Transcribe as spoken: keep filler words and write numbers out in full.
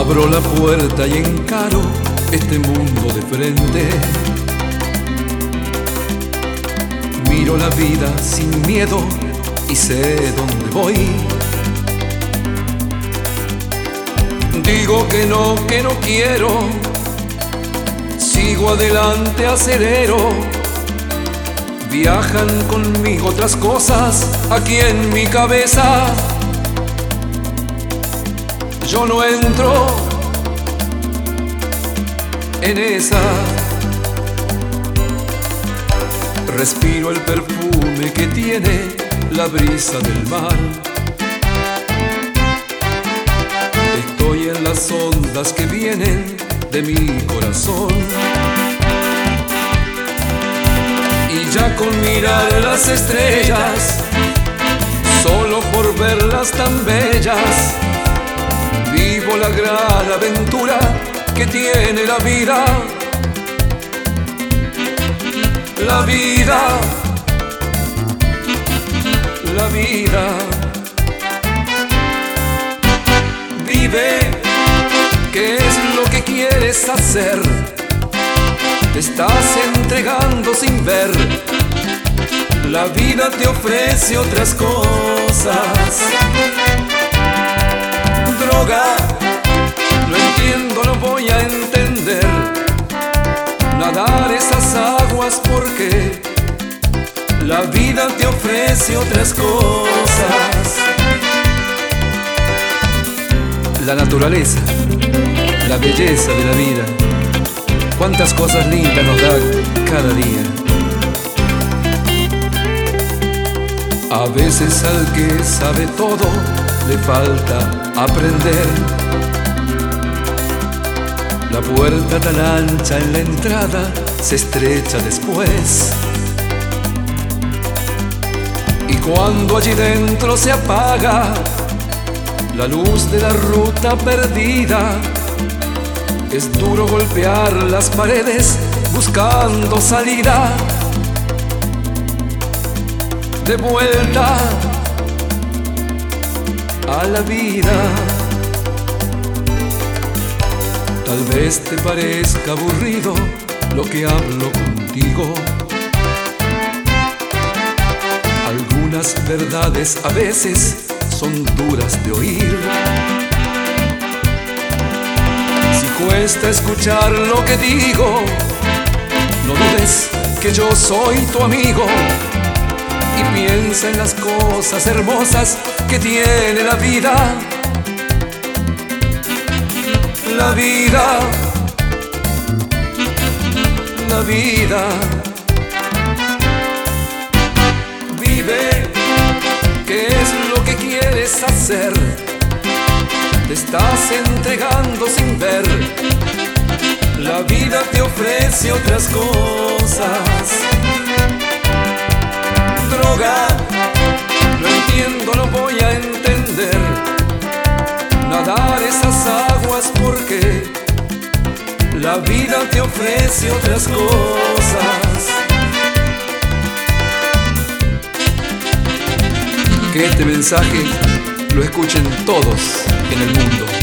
Abro la puerta y encaro este mundo de frente. Miro la vida sin miedo y sé dónde voy. Digo que no, que no quiero. Sigo adelante, acelero. Viajan conmigo otras cosas aquí en mi cabeza. Yo no entro en esa. Respiro el perfume que tiene la brisa del mar. Estoy en las ondas que vienen de mi corazón. Y ya con mirar las estrellas, solo por verlas tan bellas, vivo la gran aventura que tiene la vida. La vida, la vida. Vive, ¿qué es lo que quieres hacer? Te estás entregando sin ver. La vida te ofrece otras cosas. Droga, no entiendo, no voy a entender. Nadar esas aguas porque la vida te ofrece otras cosas. La naturaleza, la belleza de la vida, cuántas cosas lindas nos da cada día. A veces al que sabe todo le falta aprender. La puerta tan ancha en la entrada se estrecha después. Y cuando allí dentro se apaga la luz de la ruta perdida, es duro golpear las paredes buscando salida. De vuelta a la vida. Tal vez te parezca aburrido lo que hablo contigo. Algunas verdades a veces son duras de oír. Si cuesta escuchar lo que digo, no dudes que yo soy tu amigo. Y piensa en las cosas hermosas que tiene la vida. La vida, la vida. Vive, ¿qué es lo que quieres hacer? Te estás entregando sin ver. La vida te ofrece otras cosas. Droga, no entiendo, no voy a entender. Nadar esas aguas porque la vida te ofrece otras cosas. Que este mensaje lo escuchen todos en el mundo.